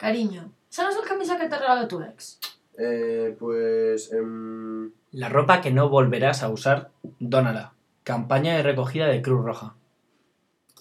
Cariño, ¿esa no es la camisa que te regaló tu ex? Pues... La ropa que no volverás a usar, dónala. Campaña de recogida de Cruz Roja.